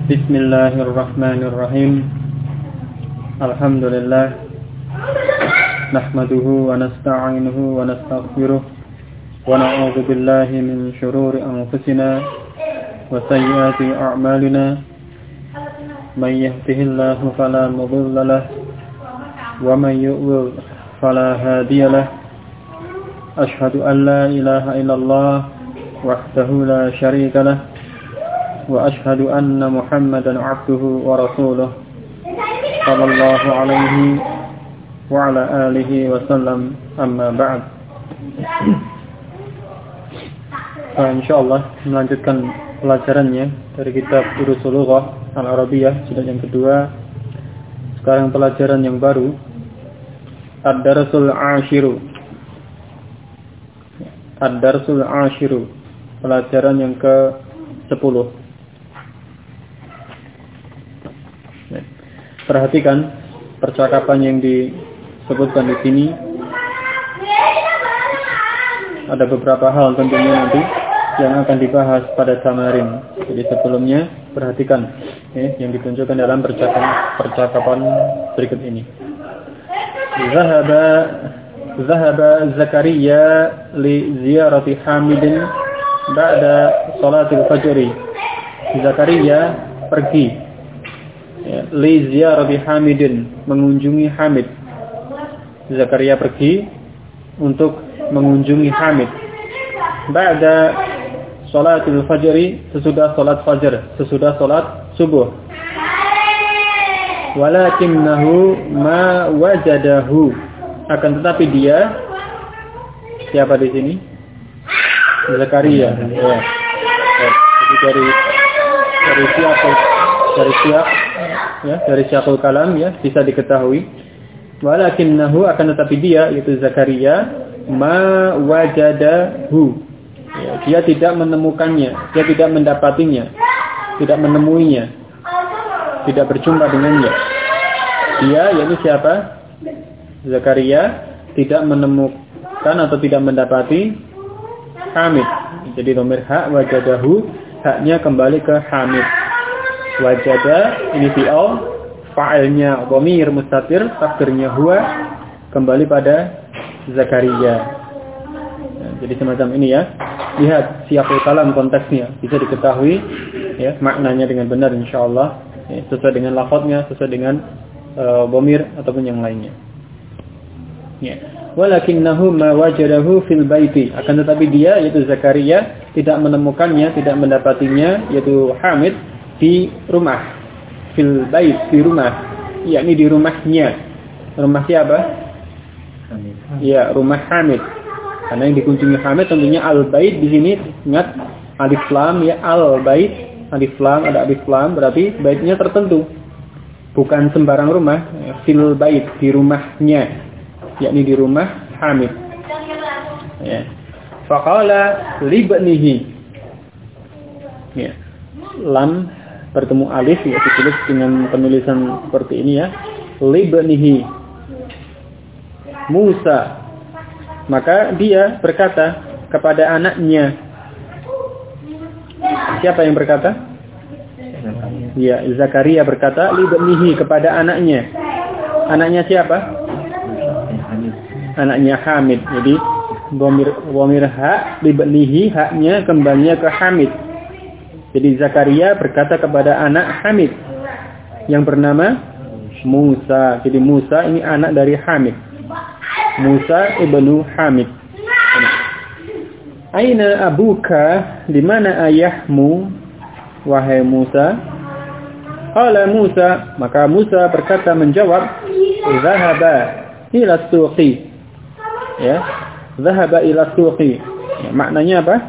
Bismillahirrahmanirrahim. Alhamdulillah. Nahmaduhu wa nasta'inuhu wa nastaghfiruh. Wa na'udzu billahi min shururi anfusina wa sayyiati a'malina. May yahdihillahu fala mudilla lahu wa may yudlil fala hadiya lahu. Ashhadu an la ilaha illallah wahdahu la syarika lahu. وأشهد أن محمدا عبده ورسوله صلى الله عليه وعلى آله وسلم أما بعد. Insyaallah melanjutkan pelajarannya dari kitab Urusul Lughah Al-Arabiyah jilid yang kedua. Sekarang pelajaran yang baru, Ad-Darsul Ashiru. Ad-Darsul Ashiru, pelajaran yang ke-10. Perhatikan percakapan yang disebutkan di sini. Ada beberapa hal tentunya nanti yang akan dibahas pada tamarin. Jadi sebelumnya perhatikan yang ditunjukkan dalam percakapan berikut ini. Zahaba Zakaria li ziyarati Hamidin ba'da salatil fajri. Zakaria pergi li ziyarati Hamidin, mengunjungi Hamid. Zakaria pergi untuk mengunjungi Hamid. Ba'da salatil fajri, sesudah salat fajar, sesudah salat subuh. Walakinnahu ma wajadahu, akan tetapi dia, siapa di sini? Zakaria. Ya. Jadi dari syaqul kalam ya bisa diketahui. Walakinnahu, akan tetapi dia, yaitu Zakaria, ma wajadahu, ya, dia tidak menemukannya, dia tidak mendapatinya, tidak menemuinya, tidak berjumpa dengannya. Dia, yaitu siapa? Zakaria tidak menemukan atau tidak mendapati Hamid. Jadi dhamir ha wajadahu, haknya kembali ke Hamid. Wajada ini fi'al, fa'ilnya dhamir mustatir, takdirnya huwa, kembali pada Zakaria. Nah, jadi semacam ini ya. Lihat siyaqul kalam, konteksnya bisa diketahui ya, maknanya dengan benar insyaallah ya, sesuai dengan lafadznya, sesuai dengan dhamir ataupun yang lainnya. Ya. Walakinnahu ma wajadahu fil baiti, akan tetapi dia, yaitu Zakaria, tidak menemukannya, tidak mendapatinya, yaitu Hamid, di rumah, fil bait, di rumah, yakni di rumahnya. Rumah siapa? Hamid. Ya, rumah Hamid. Karena yang dikunjungi Hamid tentunya al-bait di sini, ingat alif lam ya, al-bait, alif lam, ada alif lam, berarti baitnya tertentu. Bukan sembarang rumah, fil bait, di rumahnya, yakni di rumah Hamid. Ya. Faqala li ibnihi. Ya. Lam bertemu alif, ya, ditulis dengan penulisan seperti ini ya, libnihi Musa, maka dia berkata kepada anaknya. Siapa yang berkata? Ya, Zakaria berkata libnihi, kepada anaknya. Anaknya siapa? Anaknya Hamid. Jadi dhamir ha libnihi, haknya kembalinya ke Hamid. Jadi Zakaria berkata kepada anak Hamid yang bernama Musa. Jadi Musa ini anak dari Hamid. Musa ibnu Hamid. Aina abuka, di mana ayahmu wahai Musa? Qala Musa, maka Musa berkata menjawab, zahaba ila suqi. Ya, zahaba ila suqi. Ya, maknanya apa?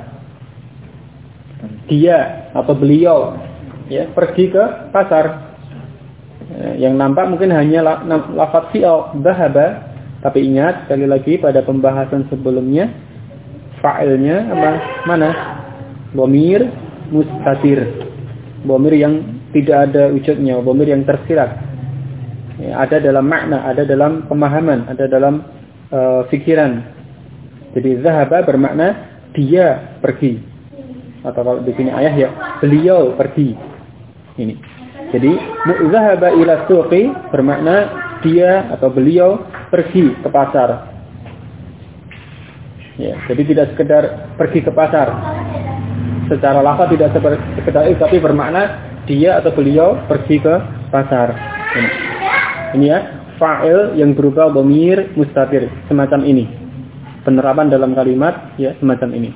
Dia atau beliau ya pergi ke pasar. Yang nampak mungkin hanya lafaz fi'al dhahaba, tapi ingat sekali lagi pada pembahasan sebelumnya fa'ilnya apa? Mana? Dhamir mustatir. Dhamir yang tidak ada wujudnya, dhamir yang tersirat. Ya, ada dalam makna, ada dalam pemahaman, ada dalam fikiran. Jadi dhahaba bermakna dia pergi. Atau kalau di sini ayah ya, beliau pergi. Ini. Jadi zahaba ila suqi bermakna dia atau beliau pergi ke pasar. Ya, jadi tidak sekedar pergi ke pasar. Secara lafaz tidak sekedar itu, tapi bermakna dia atau beliau pergi ke pasar. Ini ya, fa'il yang berupa dhamir mustatir semacam ini. Penerapan dalam kalimat ya semacam ini.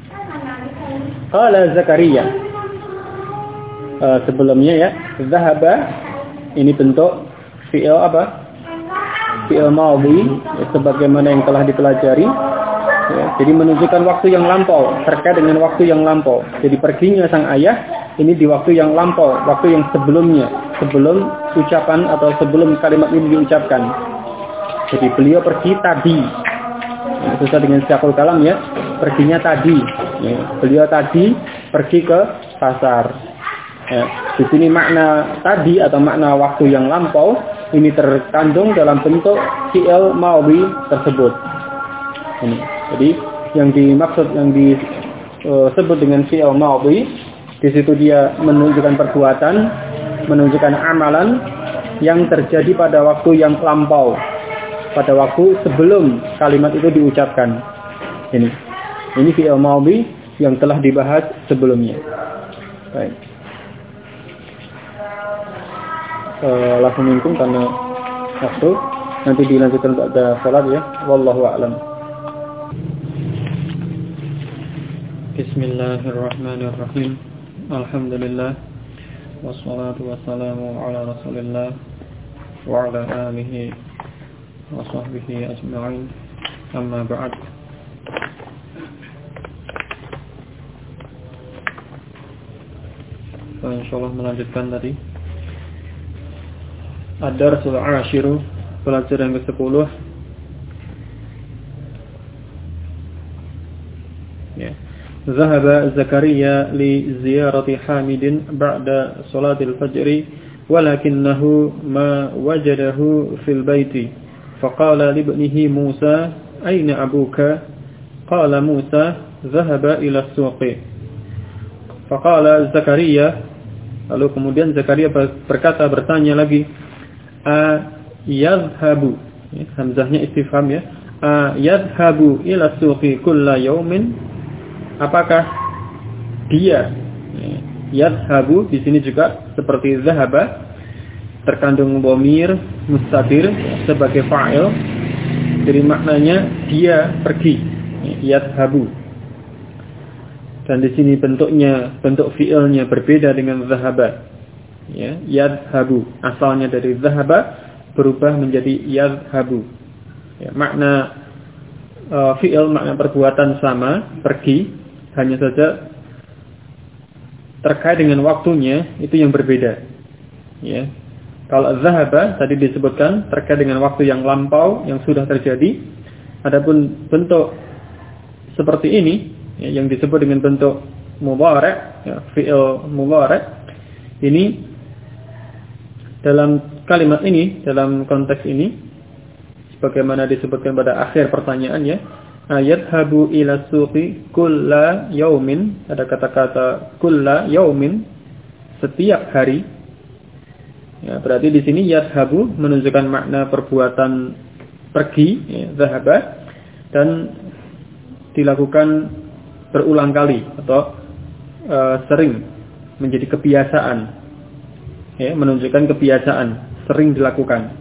Qala Zakaria. Sebelumnya ya, zahaba ini bentuk fi'il apa? Fi'il madhi ya, sebagaimana yang telah dipelajari. Ya, jadi menunjukkan waktu yang lampau, terkait dengan waktu yang lampau. Jadi perginya sang ayah ini di waktu yang lampau, waktu yang sebelumnya, sebelum ucapan atau sebelum kalimat ini diucapkan. Jadi beliau pergi tadi. Ya, sesuai dengan siaqul kalam ya, perginya tadi. Ya, beliau tadi pergi ke pasar. Ya, di sini makna tadi atau makna waktu yang lampau ini terkandung dalam bentuk fi'il madhi tersebut. Ini. Jadi yang dimaksud yang disebut dengan fi'il madhi di situ dia menunjukkan perbuatan, menunjukkan amalan yang terjadi pada waktu yang lampau, pada waktu sebelum kalimat itu diucapkan. Ini fi'il madhi yang telah dibahas sebelumnya. Baik. Langsung minkum karena waktu nanti dilanjutkan pada salat ya. Wallahu a'lam. Bismillahirrahmanirrahim. Alhamdulillah. Wassalatu wassalamu ala Rasulillah wa ala alihi wa sahbihi ajma'in. Amma ba'd. Insyaallah melanjutkan tadi. Ad-darsul 'ashiru, pelajaran ke-10. Ya. Zahaba Zakaria li ziyarati Hamidin ba'da salatil fajri walakinnahu ma wajadahu fil baiti faqala li ibnihi Musa ayna abuka qala Musa zahaba ila suqi faqala Zakaria, lalu kemudian Zakaria bertanya lagi yadhhabu, hamzahnya istifham ya, yadhhabu ila suqi kulla yawmin, apakah dia yadhhabu di sini juga seperti zahaba terkandung dhamir mustatir sebagai fa'il, jadi maknanya dia pergi, yadhhabu. Dan di sini bentuk fi'ilnya berbeda dengan zahaba. Ya, yadhhabu asalnya dari zahaba berubah menjadi yadhhabu. Ya, makna fi'il, makna perbuatan sama, pergi, hanya saja terkait dengan waktunya itu yang berbeda. Ya. Kalau zahaba tadi disebutkan terkait dengan waktu yang lampau yang sudah terjadi. Adapun bentuk seperti ini ya, yang disebut dengan bentuk mudhari', ya, fi'il mudhari', ini dalam kalimat ini, dalam konteks ini sebagaimana disebutkan pada akhir pertanyaannya, yadhhabu ila suqi kulla yaumin, ada kata-kata kulla yaumin, setiap hari. Ya, berarti di sini yadhhabu menunjukkan makna perbuatan pergi, ya, zahaba, dan dilakukan berulang kali atau sering, menjadi kebiasaan. Ya, menunjukkan kebiasaan, sering dilakukan.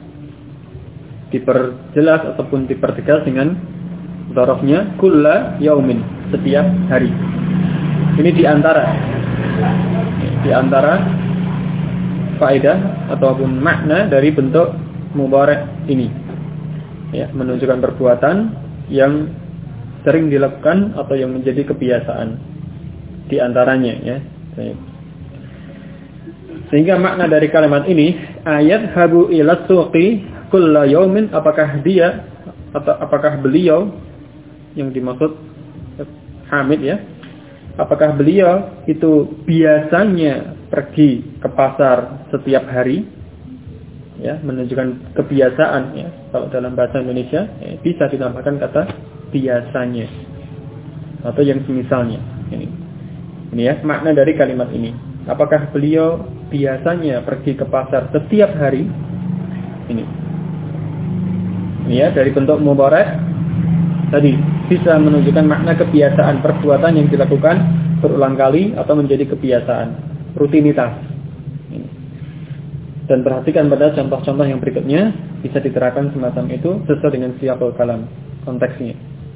Diperjelas ataupun dipertegas dengan dzarafnya kulla yaumin, setiap hari. Ini di antara faedah ataupun makna dari bentuk mudhari' ini. Ya, menunjukkan perbuatan yang sering dilakukan atau yang menjadi kebiasaan di antaranya, ya. Sehingga makna dari kalimat ini, ayat habu ila suqi kulla yaumin, apakah dia atau apakah beliau yang dimaksud Hamid ya, apakah beliau itu biasanya pergi ke pasar setiap hari, ya, menunjukkan kebiasaan, ya. Kalau dalam bahasa Indonesia ya, bisa ditambahkan kata biasanya atau yang semisalnya. Ini ya makna dari kalimat ini. Apakah beliau biasanya pergi ke pasar setiap hari. Ini ya, dari bentuk mubarak tadi bisa menunjukkan makna kebiasaan perbuatan yang dilakukan berulang kali atau menjadi kebiasaan, rutinitas. Dan perhatikan pada contoh-contoh yang berikutnya bisa diterapkan semacam itu sesuai dengan siyaqul kalam, konteksnya.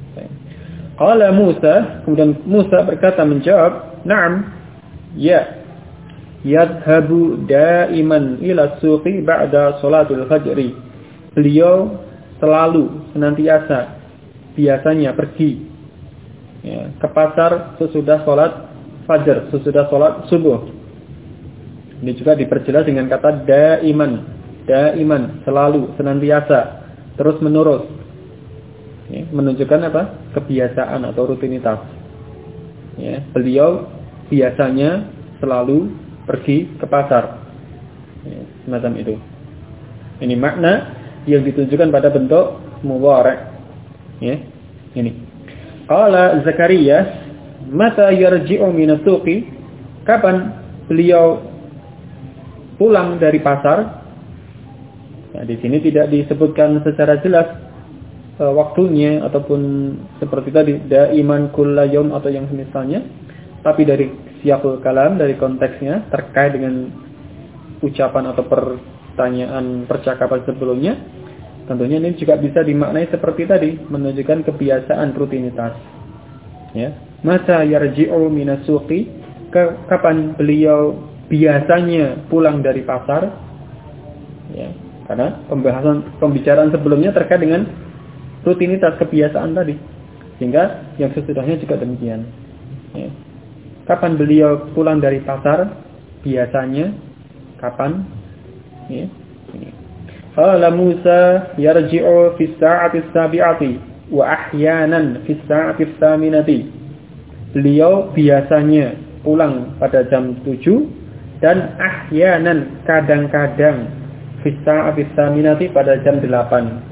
Qala Musa, kemudian Musa berkata menjawab, "Na'am, ya. Yadhabu daiman ila suqi ba'da salatul fajri." Beliau selalu senantiasa biasanya pergi ya, ke pasar sesudah salat fajar, sesudah salat subuh. Ini juga diperjelas dengan kata daiman. Daiman, selalu, senantiasa, terus menerus. Ya, menunjukkan apa? Kebiasaan atau rutinitas. Ya, beliau biasanya selalu pergi ke pasar. Ya, semacam itu. Ini makna yang ditunjukkan pada bentuk mudhari'. Ya, ini. Qala Zakaria, mata yarji'u min as-suqi? Kapan beliau pulang dari pasar? Nah, di sini tidak disebutkan secara jelas waktunya ataupun seperti tadi daiman kulla yaum atau yang semisalnya, tapi dari siyaqul kalam, dari konteksnya terkait dengan ucapan atau pertanyaan percakapan sebelumnya, tentunya ini juga bisa dimaknai seperti tadi, menunjukkan kebiasaan rutinitas. Ya, mata yarji'u minas suqi? Kapan beliau biasanya pulang dari pasar? Ya, karena pembicaraan sebelumnya terkait dengan rutinitas kebiasaan tadi, sehingga yang sesudahnya juga demikian. Ya. Kapan beliau pulang dari pasar? Biasanya kapan? Ya. Qala Musa yarji'u fi as-sa'ati as-sabi'ati wa ahyanan fi as-sa'ati as-saminati. Beliau biasanya pulang pada jam 7 dan ahyanan kadang-kadang fi as-sa'ati as-saminati pada jam 8.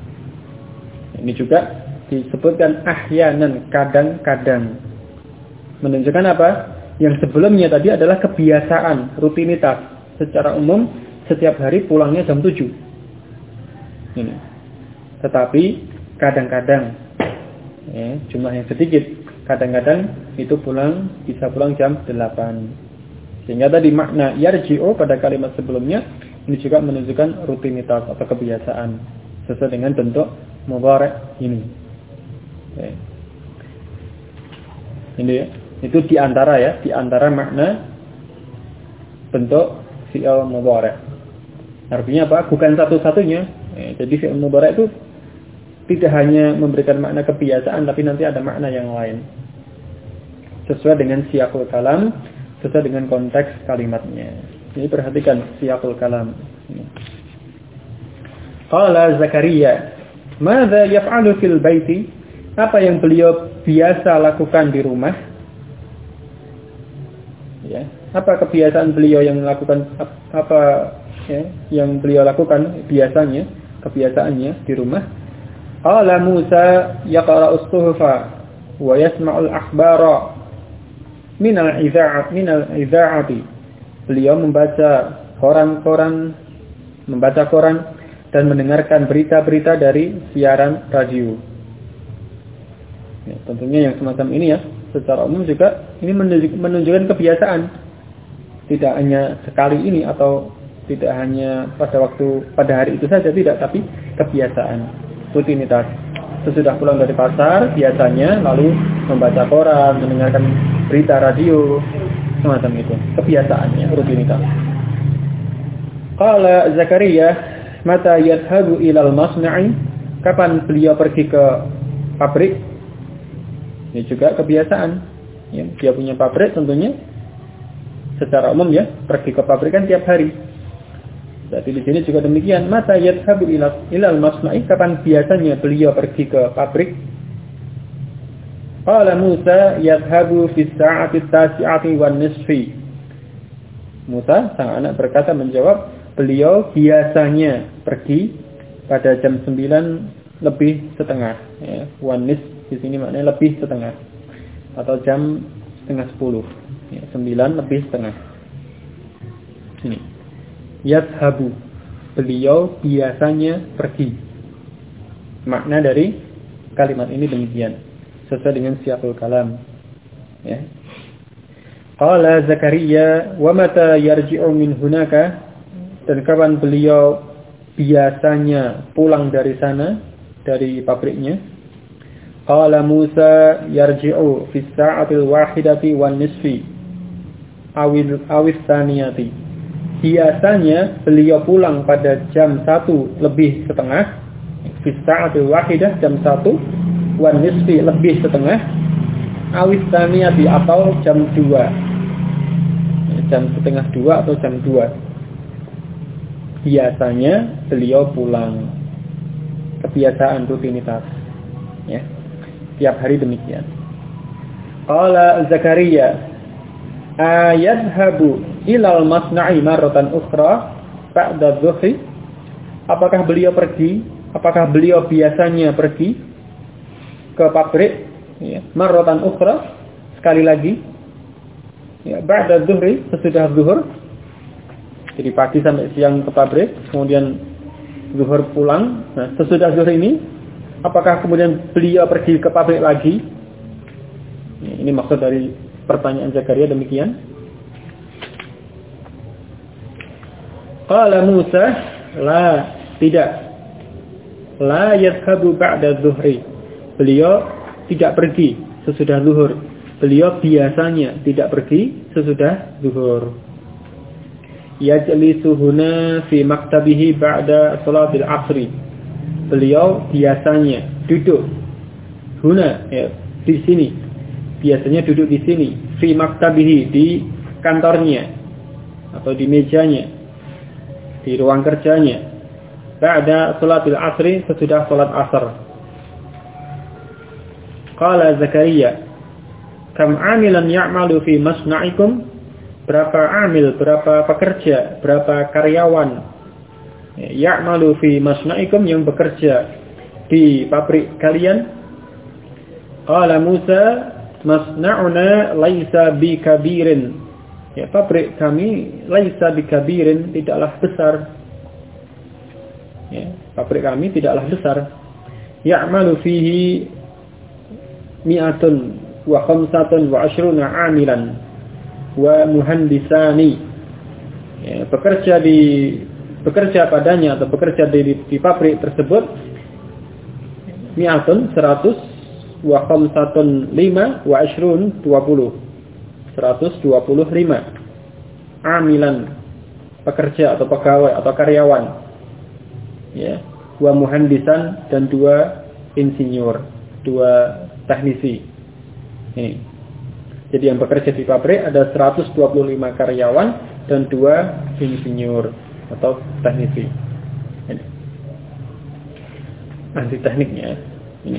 Ini juga disebutkan ahyanan, kadang-kadang. Menunjukkan apa? Yang sebelumnya tadi adalah kebiasaan, rutinitas. Secara umum setiap hari pulangnya jam 7. Ini. Tetapi kadang-kadang ya, jumlah yang sedikit. Kadang-kadang itu bisa pulang jam 8. Sehingga tadi makna yarji'u pada kalimat sebelumnya ini juga menunjukkan rutinitas atau kebiasaan sesuai dengan bentuk mudhari' ini. Okay. Ini ya. Itu diantara makna bentuk fi'il mudhari'. Artinya apa? Bukan satu-satunya. Jadi fi'il mudhari' itu tidak hanya memberikan makna kebiasaan, tapi nanti ada makna yang lain. Sesuai dengan siyaqul kalam, sesuai dengan konteks kalimatnya. Jadi perhatikan siyaqul kalam. Qala Zakaria, "Madza yaf'alu fil baiti?" Apa yang beliau biasa lakukan di rumah? Ya, apa kebiasaan beliau yang melakukan yang beliau lakukan biasanya, kebiasaannya di rumah? Qala Musa yaqra'u as-suhufa wa yasma'u al-akhbara min al-idha'ati. Beliau membaca koran dan mendengarkan berita-berita dari siaran radio. Ya, tentunya yang semacam ini ya, secara umum juga ini menunjukkan kebiasaan. Tidak hanya sekali ini atau tidak hanya pada hari itu saja, tidak, tapi kebiasaan, rutinitas. Sesudah pulang dari pasar biasanya lalu membaca koran, mendengarkan berita radio, semacam itu. Kebiasaannya, rutinitas. Qala Zakaria, mata yadhabu ilal masna'i? Kapan beliau pergi ke pabrik? Ini juga kebiasaan. Ya, dia punya pabrik tentunya. Secara umum ya, pergi ke pabrik kan tiap hari. Jadi di sini juga demikian. Mata yadhabu ilal masna'i? Kapan biasanya beliau pergi ke pabrik? Qala Musa yadhabu fi as-sa'ati at-tasi'ati wan nisfi. Musa sang anak berkata menjawab, beliau biasanya pergi pada jam 9 lebih setengah. Ya, wanis di sini maknanya lebih setengah atau jam setengah 10. Ya, 9 lebih setengah. Ini. Yadhhabu. Beliau biasanya pergi. Makna dari kalimat ini demikian. Sesuai dengan siyaqul kalam. Ya. Qala Zakaria wa mata yarji'u min hunaka, dan kapan beliau biasanya pulang dari sana, dari pabriknya. Qala Musa yarji'u fi sa'atil wahidati wan nisfi awis tsaniyati. Biasanya beliau pulang pada jam 1 lebih setengah, fi sa'atil wahidah jam 1, wan nisfi lebih setengah, awis tsaniyati atau jam 2. Jam setengah 2 atau jam 2. Biasanya beliau pulang. Kebiasaan, rutinitas. Ya. Tiap hari demikian. Qala Zakaria, ayadhabu ilal masna'i marratan ukhra ba'da dhuhri. Apakah beliau pergi? Apakah beliau biasanya pergi ke pabrik? Ya. Marratan ukhra, sekali lagi. Ya, ba'da dhuhri, sesudah zuhur. Jadi pagi sampai siang ke pabrik, kemudian zuhur pulang. Nah, sesudah zuhur ini, apakah kemudian beliau pergi ke pabrik lagi? Ini maksud dari pertanyaan Zakaria demikian. Qala Musa, la, tidak. La yadhhabu ba'da dhuhri. Beliau tidak pergi sesudah zuhur. Beliau biasanya tidak pergi sesudah zuhur. Yajlisu huna fi maktabihi ba'da salatil asri. Beliau biasanya duduk huna, ya, di sini. Biasanya duduk di sini, fi maktabihi, di kantornya atau di mejanya, di ruang kerjanya. Ba'da salatil asri, sesudah salat asar. Qala Zakaria, kam amilan ya'malu fi masna'ikum, berapa amil, berapa pekerja, berapa karyawan ya'malu fi masna'ikum, yang bekerja di pabrik kalian. Qala Musa, masna'una laisa bikabirin. Ya, pabrik kami laisa bikabirin, tidaklah besar. Ya, pabrik kami tidaklah besar. Ya'malu fihi mi'atun wa khamsatun wa ashruna amilan wa muhandisani. Ya, bekerja padanya atau bekerja di pabrik tersebut mi'atun 100, wa khamsatun 5, wa ashrun 20. 125 amilan, pekerja atau pegawai atau karyawan. Ya, wa muhandisan, dan 2 insinyur, 2 teknisi. Ini. Jadi yang bekerja di pabrik ada 125 karyawan dan 2 insinyur atau teknisi. Ini. Ahli tekniknya. Ini.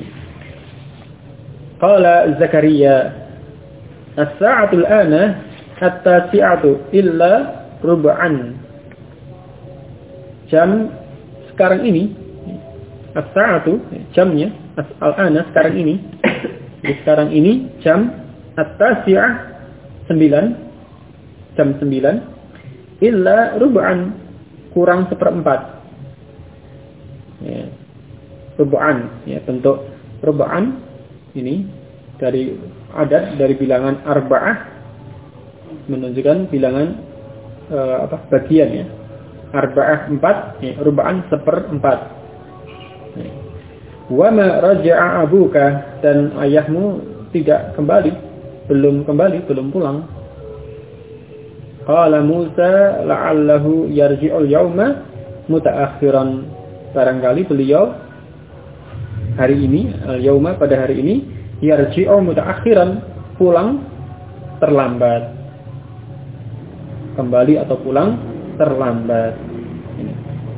Qala Zakaria, as-sa'atul ana at-tasi'atu illa rub'an. Jam sekarang ini, as-sa'atu, jamnya, al-ana sekarang ini. Jadi sekarang ini jam at-tasi'ah 9, jam 9, illa rub'an, kurang 1/4. Ya. Rub'an, ya, bentuk rub'an ini dari adat, dari bilangan arba'ah, menunjukkan bilangan bagian, ya. Arba'ah 4, ya, rub'an 1/4. Ya. Wa ma raja'a abuka, dan ayahmu tidak kembali, belum pulang. Qala Musa la'allahu yarji'ul yawma mutaakhiran, barangkali beliau hari ini, al-yawma, pada hari ini, yarji'u mutaakhiran, pulang terlambat, kembali atau pulang terlambat. Ini.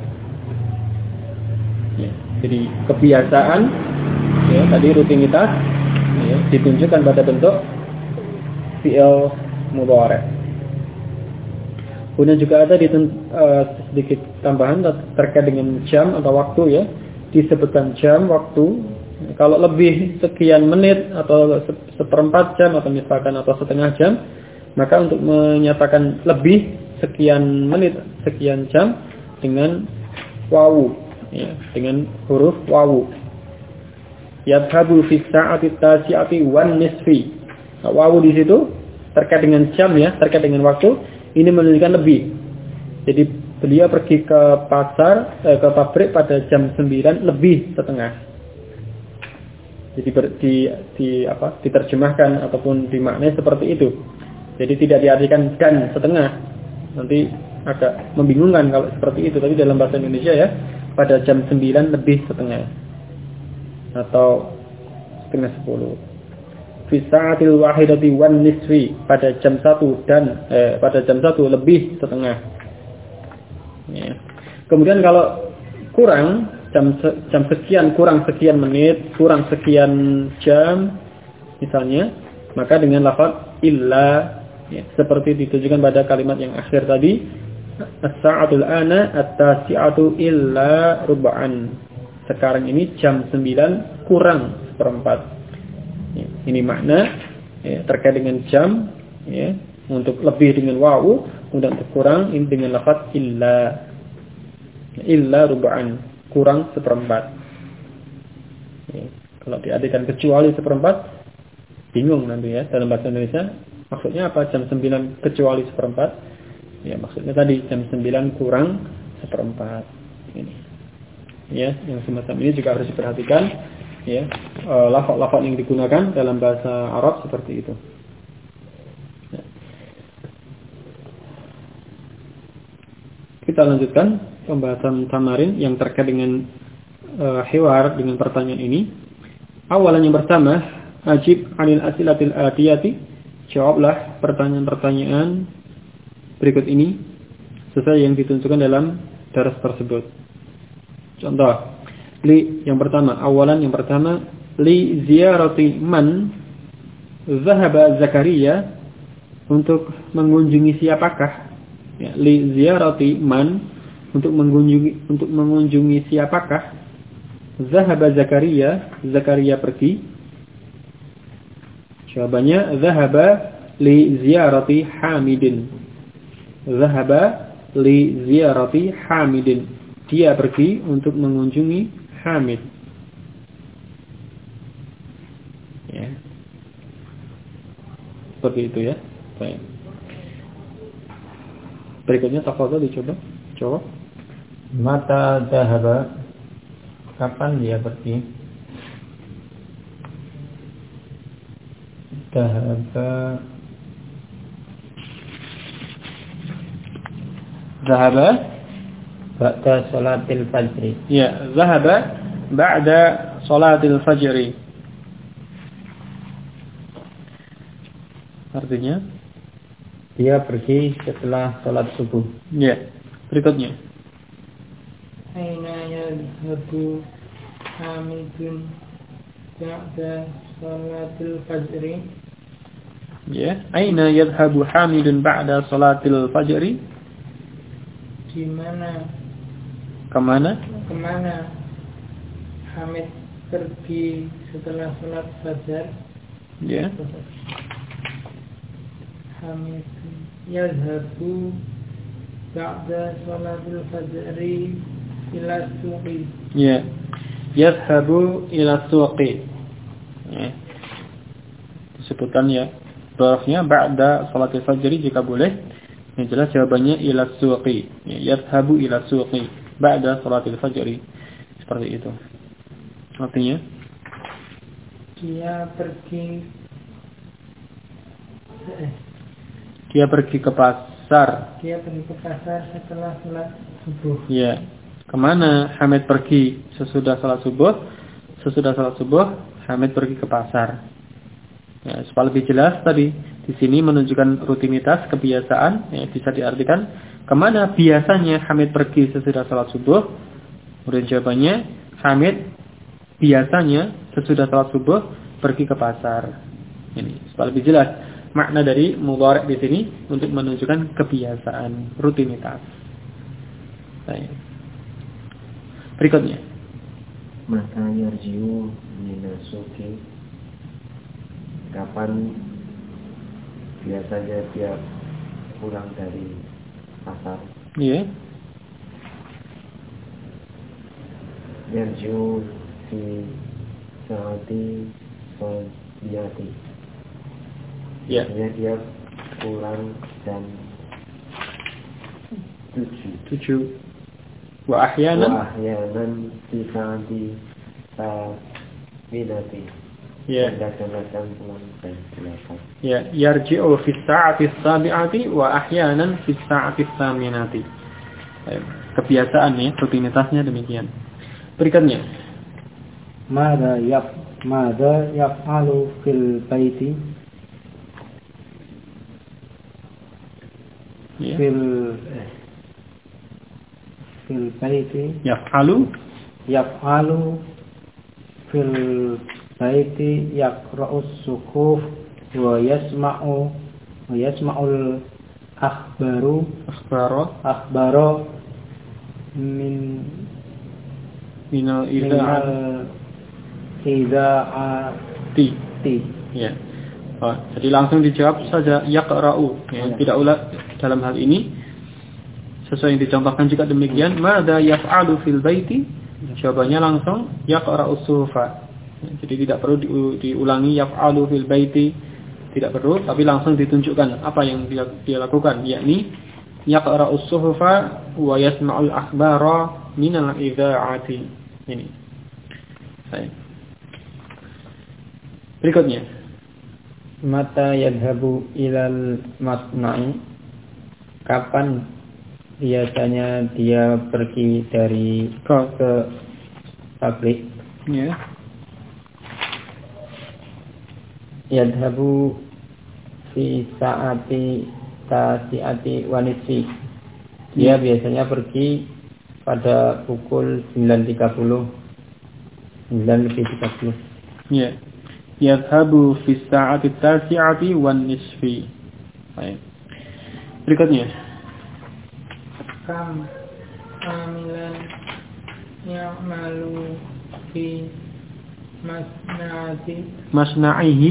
Ya. Jadi kebiasaan, ya, tadi rutinitas, ya, ditunjukkan pada bentuk fi'il mudhari'. Kemudian juga ada sedikit tambahan terkait dengan jam atau waktu, ya, disebutkan jam, waktu. Kalau lebih sekian menit atau 1/4 jam atau misalkan atau setengah jam, maka untuk menyatakan lebih sekian menit, sekian jam dengan wawu, ya, dengan huruf wawu. Yadhabu fi sa'ati tasi'ati wan nisfi. Nah, wawu di situ terkait dengan jam, ya, terkait dengan waktu. Ini menunjukkan lebih. Jadi beliau pergi ke pasar, ke pabrik pada jam 9 lebih setengah. Jadi diterjemahkan ataupun dimaknai seperti itu. Jadi tidak diartikan dan setengah. Nanti agak membingungkan kalau seperti itu. Tapi dalam bahasa Indonesia, ya, pada jam 9 lebih setengah atau setengah 10. Fi sa'atil wahidati wan nisfi, pada jam 1 dan pada jam 1 lebih setengah. Ya. Kemudian kalau kurang jam sekian, kurang sekian menit, kurang sekian jam misalnya, maka dengan lafaz illa, ya, seperti ditujukan pada kalimat yang akhir tadi, as-sa'atul ana at-tasi'atu illa rub'an. Sekarang ini jam 9 kurang seperempat. Ya, ini makna, ya, terkait dengan jam, ya, untuk lebih dengan wawu, kemudian untuk kurang ini dengan lafaz illa rub'an, kurang seperempat. Ya, kalau diartikan kecuali seperempat, bingung nanti, ya, dalam bahasa Indonesia maksudnya apa jam 9 kecuali seperempat? Ya, maksudnya tadi jam 9 kurang seperempat. Ini, ya, yang semacam ini juga harus diperhatikan, ya, lafaz-lafaz yang digunakan dalam bahasa Arab seperti itu. Ya. Kita lanjutkan pembahasan tamarin yang terkait dengan hiwar, dengan pertanyaan ini. Awalan yang pertama, ajib 'anil asilatil atiyati, jawablah pertanyaan-pertanyaan berikut ini sesuai yang ditunjukkan dalam daras tersebut. Contoh, yang pertama, awalan yang pertama, li ziyarati man zahaba Zakaria, untuk mengunjungi siapakah, ya, li ziyarati man, untuk mengunjungi siapakah, zahaba Zakaria pergi. Jawabannya zahaba li ziyarati Hamidin. Zahaba li ziyarati Hamidin. Dia pergi untuk mengunjungi Hamid. Ya. Seperti itu, ya. Baik. Berikutnya tafadhol dicoba. Coba. Mata zahaba, kapan dia pergi? Zahaba ba'da salatil fajri. Ya, zahaba ba'da salatil fajri. Artinya dia pergi setelah salat subuh. Ya. Berikutnya. Aina yadhabu Hamidun ba'da salatil fajri. Ya, aina yadhhabu Hamidun ba'da salatil fajri? Di mana? Kemana? Kemana Hamid pergi setelah salat fajar? Ya. Hamid yadhhabu ba'da salatil fajri ila suqi. Ya. Yadhhabu ila suqi. Ya. Disebutkan, ya, dorofnya ba'da salatil fajri jika boleh. Yang jelas jawabannya ila suqi. Ya, yadhhabu ila suqi ba'da salatil fajri. Seperti itu. Artinya Dia pergi ke pasar. Dia pergi ke pasar setelah salat subuh. Ya. Kemana Hamid pergi sesudah salat subuh? Sesudah salat subuh Hamid pergi ke pasar. Ya, supaya lebih jelas tadi, di sini menunjukkan rutinitas, kebiasaan, ya, bisa diartikan kemana biasanya Hamid pergi sesudah salat subuh. Kemudian jawabannya, Hamid biasanya sesudah salat subuh pergi ke pasar. Ini supaya lebih jelas makna dari mudhari' di sini untuk menunjukkan kebiasaan, rutinitas. Baik. Berikutnya. Mata yarjiu minasuki, kapan biasanya dia pulang dari pasar. Iya. Yarju fi saati sodiyati. Ya. Biasanya dia pulang jam 7. Wa ahyanan fi saati saminati. ya. Kadang-kadang pulang jam 8. Ya, yarji'u fi sa'ati as-sabi'ati wa ahyanan fi sa'ati as-saminati. Kebiasaan ya, rutinitasnya demikian. Berikutnya. Mada yaf'alu fil baiti Ya. fil baiti Yaf'alu fil baiti yaqra'us sukuf wa yasma'ul akhbaro minal idza'ati. Ya. Oh, jadi langsung dijawab saja yaqra'u. Ya, tidak ulang dalam hal ini. Sesuai yang dicontohkan juga demikian. Mada yaf'alu fil baiti? Jawabannya langsung yaqra'us suhufa. Ya, jadi tidak perlu diulangi yaf'alu fil baiti. Tidak perlu, tapi langsung ditunjukkan apa yang dia lakukan, yakni yaqra'us suhufa wa yasma'ul akhbara minal idza'ati. Ini. Baik. Berikutnya. Mata yadhabu ilal masna'i. Kapan biasanya dia pergi dari ke pabrik? Ya. Yadhabu fi saati tasi'ati wa nisfi. Dia biasanya pergi pada pukul 9.30. Ya. Yadhabu fi sa'ati tasi'ati wan nisfi. Baik. Berikutnya. Kam amilan ya'malu fi masna'ihi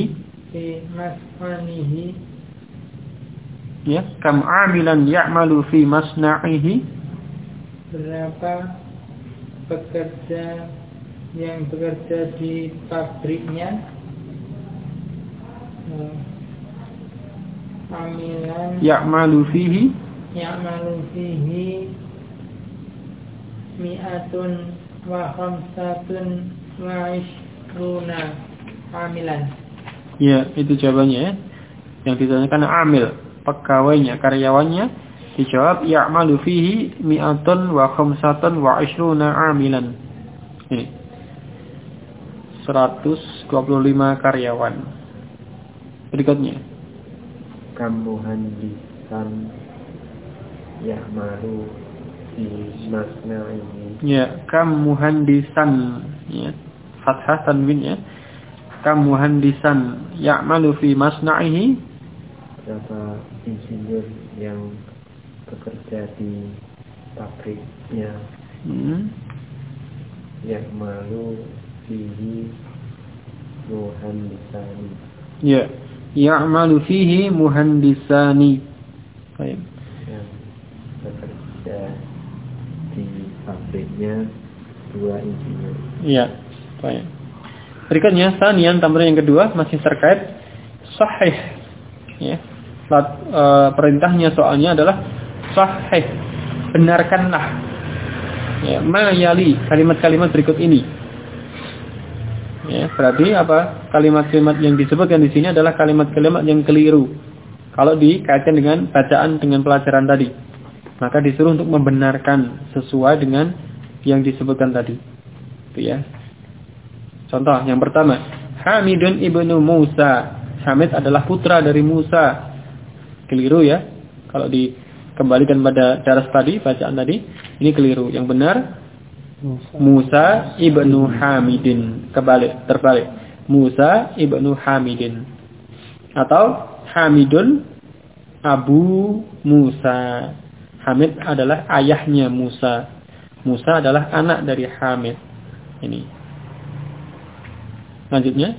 ya, kam amilan ya'malu fi masna'ihi. Berapa pekerja yang bekerja di pabriknya? Amilan Ya'malu fihi mi'atun wa khamsatun wa ishruna amilan. Ya, itu jawabannya ya. Yang ditanyakan amil, pegawainya, karyawannya. Dijawab ya'malu fihi mi'atun wa khamsatun wa ishruna amilan. Ini 125 karyawan. Berikutnya. Kamuhandisan ya'malu fi masna'ihi. Ya, kamuhandisan ya. Fathah tanwin ya. Kamuhandisan ya'malu fi masna'ihi. Berapa insinyur yang bekerja di pabriknya? Ya'malu fihi muhandisani. Ya, ya'malu fihi muhandisani. Baik. Yang bekerja di pabriknya 2 insinyur. Ya, baik. Berikutnya sanian tambahan yang kedua masih terkait sahih. Ya. Perintahnya soalnya adalah sahih. Benarkanlah. Ya, ma yali kalimat-kalimat berikut ini. Ya, berarti apa? Kalimat-kalimat yang disebutkan di sini adalah kalimat-kalimat yang keliru. Kalau dikaitkan dengan bacaan dengan pelajaran tadi, maka disuruh untuk membenarkan sesuai dengan yang disebutkan tadi. Itu ya. Contoh yang pertama, Hamidun ibnu Musa. Hamid adalah putra dari Musa. Keliru ya. Kalau dikembalikan pada daras tadi, bacaan tadi, ini keliru. Yang benar Musa ibnu Hamidin. Terbalik. Musa ibnu Hamidin. Atau Hamidun Abu Musa. Hamid adalah ayahnya Musa. Musa adalah anak dari Hamid. Ini. Lanjutnya.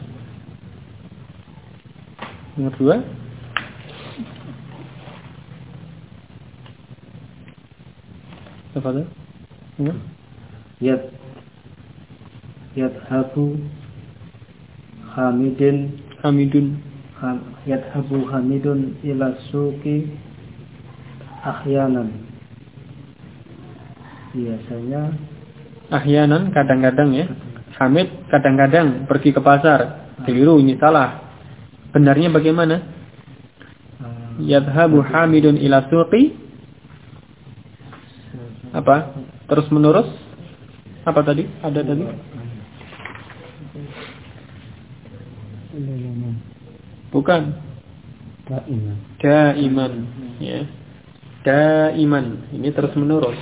Nomor 2. Tafadhal. Yadhabu Hamidun ila suqi ahyanan. Biasanya Ahyanan kadang-kadang ya. Hamid kadang-kadang pergi ke pasar. Keliru, ini salah. Benarnya bagaimana? Yadhabu Hamidun ila suqi. Apa? Terus menerus? Apa tadi? Ada tadi? Bukan. Daiman. Ya. Daiman. Ini terus menerus.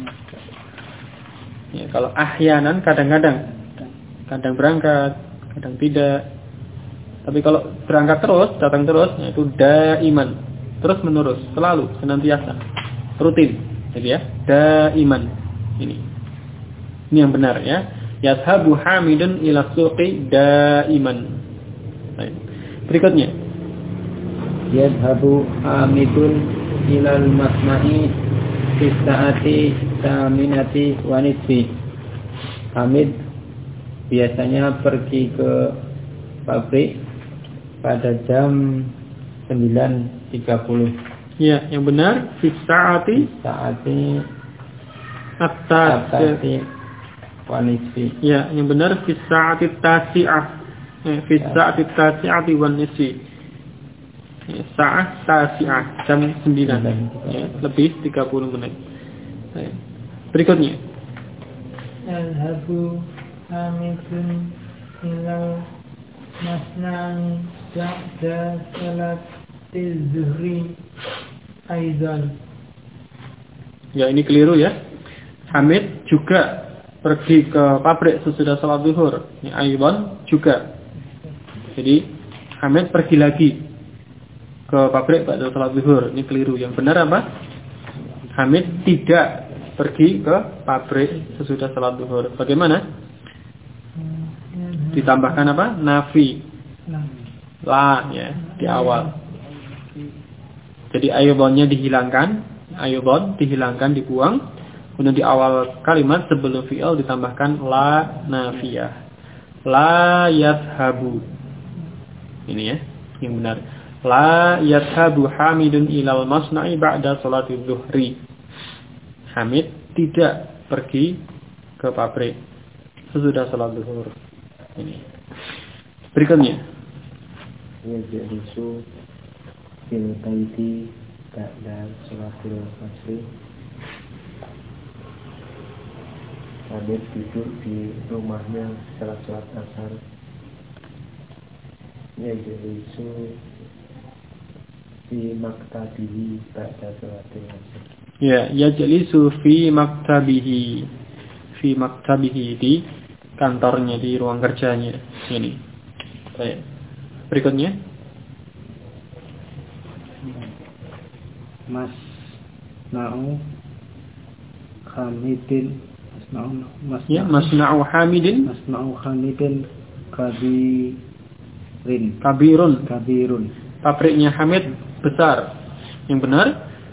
Ya, kalau ahyanan kadang-kadang. Kadang berangkat, kadang tidak. Tapi kalau berangkat terus, datang terus, itu daiman. Terus menerus, selalu, senantiasa. Rutin. Jadi ya, daiman. Ini yang benar ya. Yadhabu Hamidun ila suqi daiman. Baik. Berikutnya. Yadhabu Hamidun ilal masma'i fi sa'ati saminati wa nisfi. Hamid biasanya pergi ke pabrik pada jam 9.30. Ya, yang benar fi sa'ati at-tasi'ati wa nisfi. Ya, yang benar fi sa'ati at-tasi'ah. Fi sa'ati at-tasi'ati wa nisfi. Sa'ah tasi'ah jam 9. Ya, lebih 30 menit. Baik. Berikutnya. Yadhabu Hamidun ilal masna'i ba'da salatiz zuhri aidan. Ya, ini keliru ya. Hamid juga pergi ke pabrik sesudah salat zuhur. Ya, aidan juga. Jadi Hamid pergi lagi ke pabrik pada salat zuhur. Ini keliru. Yang benar apa? Hamid tidak pergi ke pabrik sesudah salat zuhur. Bagaimana? Ditambahkan apa? Nafi. La ya di awal. Jadi ayubonnya dihilangkan. Ayubon dihilangkan, dibuang. Kemudian di awal kalimat sebelum fi'il ditambahkan la nafiyah. La yadhabu. Ini ya yang benar. La yadhabu Hamidun ilal masna'i ba'da salati zuhri. Hamid tidak pergi ke pabrik sesudah salat zuhur. Ini. Berikutnya. Yajlisu fil baiti ba'da salatil asri. Hamid duduk di rumahnya setelah salat asar. Yajlisu fi maktabihi ba'da salatil asr. Ya, yajlisu fi maktabihi. Fi maktabihi di kantornya, di ruang kerjanya. Ini. Baik. Berikutnya. Masna'u Hamidin. Masna'u Hamidin. Masna'u Hamidin kabirun. Pabriknya Hamid besar. Yang benar?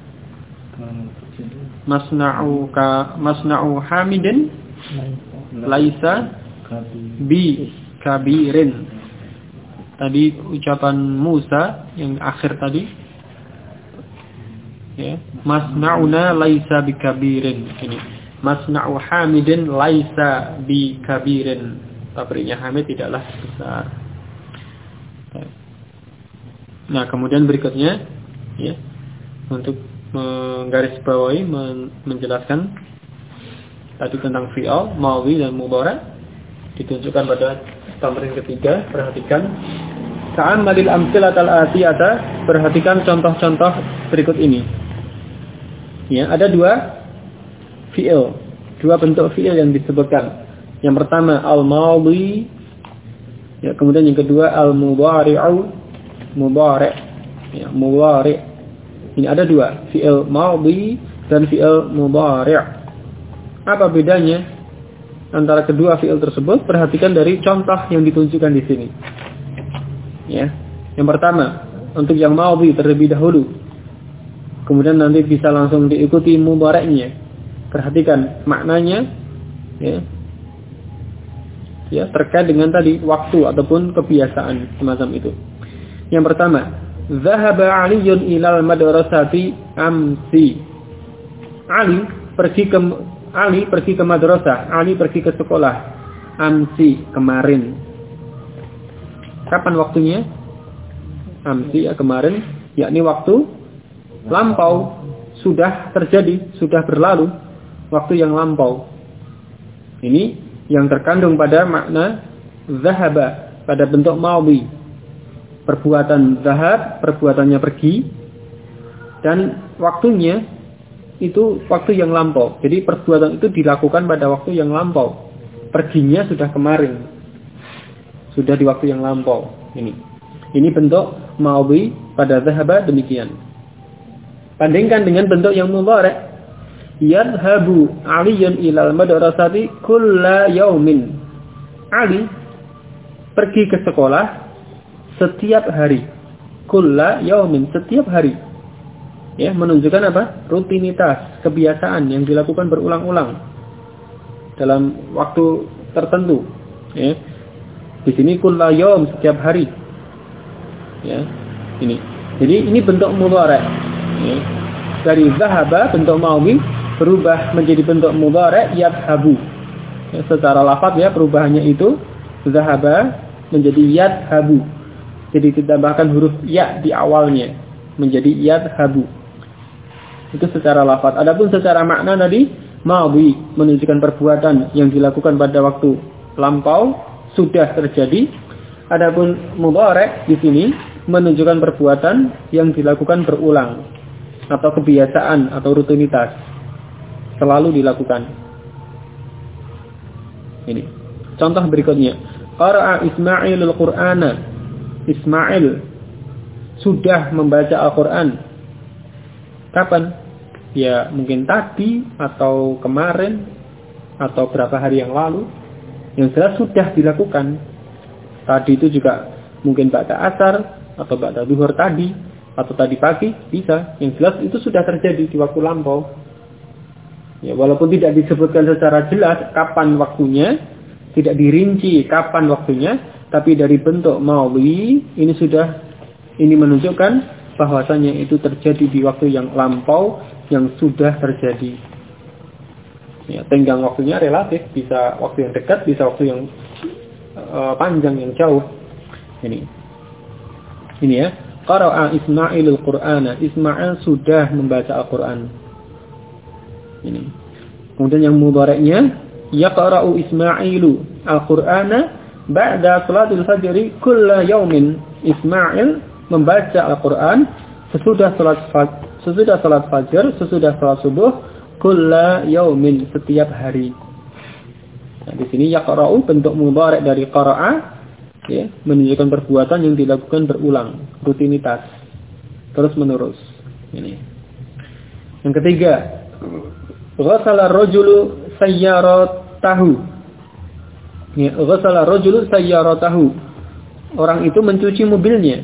Masna'u Hamidin laisa bi kabirin. Tadi ucapan Musa yang akhir tadi. Ya, masna'una laisa bi kabirin. Ini. Masna'u Hamidin laisa bi kabirin. Pabriknya Hamid tidaklah besar. Nah, kemudian berikutnya ya, untuk menggarisbawahi menjelaskan tadi tentang fi'al, madhi dan mudhari' ditunjukkan pada tamrin ketiga. Perhatikan ta'ammalil amtsilatal atiyata, perhatikan contoh-contoh berikut ini. Ya, ada dua fi'il, dua bentuk fi'il yang disebutkan. Yang pertama al-madhi, ya, kemudian yang kedua al-mudhari'u, mudhari'. Ya, mudhari'. Ini ada dua, fi'il madhi dan fi'il mudhari'. Apa bedanya antara kedua fi'il tersebut? Perhatikan dari contoh yang ditunjukkan di sini. Ya. Yang pertama, untuk yang madhi terlebih dahulu. Kemudian nanti bisa langsung diikuti mudhari'nya. Perhatikan maknanya, ya terkait dengan tadi waktu ataupun kebiasaan semacam itu. Yang pertama, zahaba Aliyun ilal madrasati amsi. Ali pergi ke madrasah, Ali pergi ke sekolah amsi, kemarin. Kapan waktunya? Amsi, ya kemarin, yakni waktu lampau, sudah terjadi, sudah berlalu, waktu yang lampau. Ini yang terkandung pada makna zahaba, pada bentuk madhi. Perbuatan zahab, perbuatannya pergi, dan waktunya itu waktu yang lampau. Jadi perbuatan itu dilakukan pada waktu yang lampau. Perginya sudah kemarin, sudah di waktu yang lampau. Ini bentuk madhi pada zahaba demikian. Bandingkan dengan bentuk yang mudhari'. Yadhabu Aliyun ilal madrasati kulla yaumin. Ali pergi ke sekolah setiap hari. Kulla yaumin, setiap hari. Ya, menunjukkan apa? Rutinitas, kebiasaan yang dilakukan berulang-ulang dalam waktu tertentu. Ya. Di sini kulla yaum, setiap hari. Ya, ini. Jadi ini bentuk mudhari'. Ya. Dari zahaba bentuk madhi berubah menjadi bentuk mudhari' yadhabu. Ya, secara lafaz ya perubahannya itu zahaba menjadi yadhabu. Jadi ditambahkan huruf ya di awalnya menjadi yadhabu. Itu secara lafaz. Adapun secara makna tadi madhi menunjukkan perbuatan yang dilakukan pada waktu lampau, sudah terjadi. Adapun mudhari' di sini menunjukkan perbuatan yang dilakukan berulang atau kebiasaan atau rutinitas, selalu dilakukan. Ini contoh berikutnya. Qara'a Ismailul Qur'ana. Ismail sudah membaca Al-Quran. Kapan? Ya mungkin tadi atau kemarin atau berapa hari yang lalu. Yang jelas sudah dilakukan. Tadi itu juga mungkin ba'da asar atau ba'da zuhur tadi atau tadi pagi, bisa. Yang jelas itu sudah terjadi di waktu lampau. Ya, walaupun tidak disebutkan secara jelas kapan waktunya, tidak dirinci kapan waktunya, tapi dari bentuk madhi ini menunjukkan bahwasanya itu terjadi di waktu yang lampau, yang sudah terjadi. Ya, tenggang waktunya relatif, bisa waktu yang dekat, bisa waktu yang panjang, yang jauh. Ini ya. Qara'a Ismailul Qur'ana. Ismail sudah membaca Al-Quran. Ini. Kemudian yang mudhari'nya, yaqra'u Ismailu Al-Qur'ana ba'da salatul fajri kulla yaumin. Ismail membaca Al-Quran sesudah salat fajar, sesudah salat subuh, kulla yaumin, setiap hari. Nah, di sini yaqra'u bentuk mudhari' dari qara'a, ya, menunjukkan perbuatan yang dilakukan berulang, rutinitas, terus menerus. Ini. Yang ketiga, ghasala rajulu sayyaratahu. Ya, ghasala rajulu sayyaratahu. Orang itu mencuci mobilnya.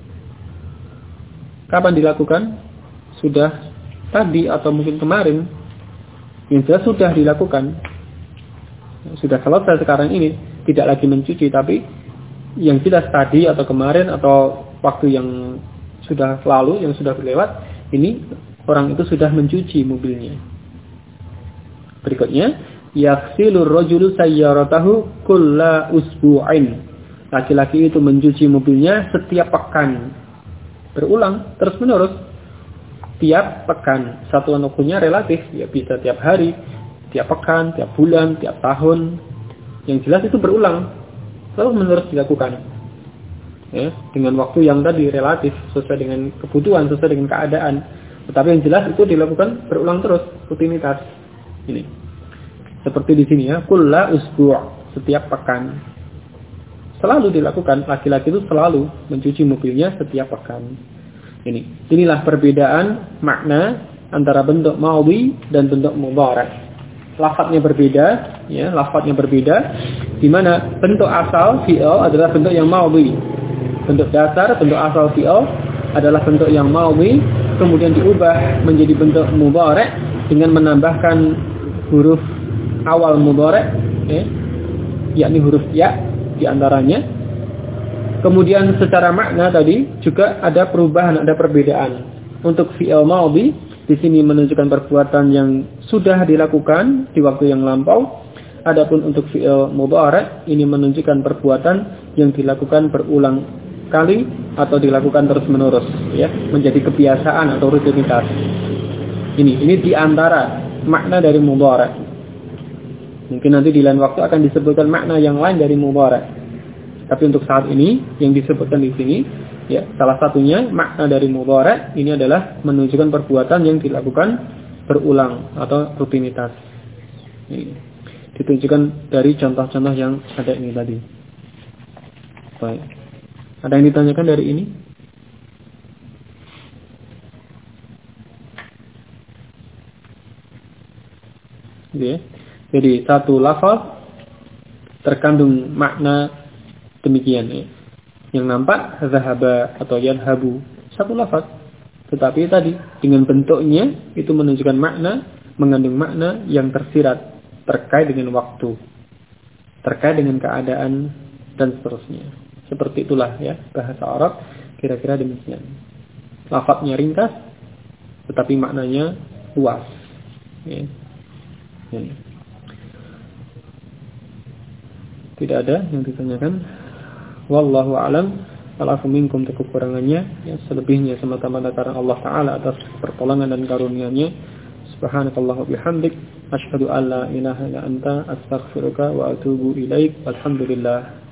Kapan dilakukan? Sudah tadi atau mungkin kemarin. Yang jelas sudah dilakukan. Sudah selesai sekarang ini, tidak lagi mencuci, tapi yang jelas tadi atau kemarin atau waktu yang sudah lalu, yang sudah berlewat, ini orang itu sudah mencuci mobilnya. Berikutnya, yaghsilur rajulu sayyaratahu kulla usbu'ain. Laki-laki itu mencuci mobilnya setiap pekan. Berulang terus menerus. Tiap pekan. Satuan waktunya relatif, ya bisa tiap hari, tiap pekan, tiap bulan, tiap tahun. Yang jelas itu berulang, terus menerus dilakukan. Ya, dengan waktu yang tadi relatif, sesuai dengan kebutuhan, sesuai dengan keadaan. Tetapi yang jelas itu dilakukan berulang terus, rutinitas. Ini. Seperti di sini ya, kulla usbu', setiap pekan. Selalu dilakukan, laki-laki itu selalu mencuci mobilnya setiap pekan. Inilah perbedaan makna antara bentuk madhi dan bentuk mudhari'. Lafadznya berbeda, ya, lafadznya berbeda. Di mana bentuk asal fi'il adalah bentuk yang madhi. Bentuk dasar, bentuk asal fi'il adalah bentuk yang madhi, kemudian diubah menjadi bentuk mudhari' dengan menambahkan huruf awal mudhari', ya, yakni huruf ya di antaranya. Kemudian secara makna tadi juga ada perubahan, ada perbedaan. Untuk fi'il madhi di sini menunjukkan perbuatan yang sudah dilakukan di waktu yang lampau. Adapun untuk fi'il mudhari' ini menunjukkan perbuatan yang dilakukan berulang kali atau dilakukan terus-menerus, ya, menjadi kebiasaan atau rutinitas. Ini di antara makna dari mudhari'. Mungkin nanti di lain waktu akan disebutkan makna yang lain dari mudhari'. Tapi untuk saat ini yang disebutkan di sini, ya, salah satunya makna dari mudhari' ini adalah menunjukkan perbuatan yang dilakukan berulang atau rutinitas. Ini ditunjukkan dari contoh-contoh yang ada ini tadi. Baik. Ada yang ditanyakan dari ini? Ya. Jadi satu lafaz terkandung makna demikian, ya. Yang nampak zahaba atau yadhabu, satu lafaz. Tetapi tadi dengan bentuknya itu menunjukkan makna, mengandung makna yang tersirat terkait dengan waktu, terkait dengan keadaan dan seterusnya. Seperti itulah, ya, bahasa Arab kira-kira demikian. Lafaznya ringkas tetapi maknanya luas, ya. Ya. Tidak ada yang ditanyakan. Wallahu a'lam. Alafu minkum, kekurangannya, ya, selebihnya semata-mata karena Allah Ta'ala atas pertolongan dan karunia-Nya. Subhanakallah wa bihamdik, asyhadu an la ilaha illa anta, astaghfiruka wa atubu ilaik. Alhamdulillah.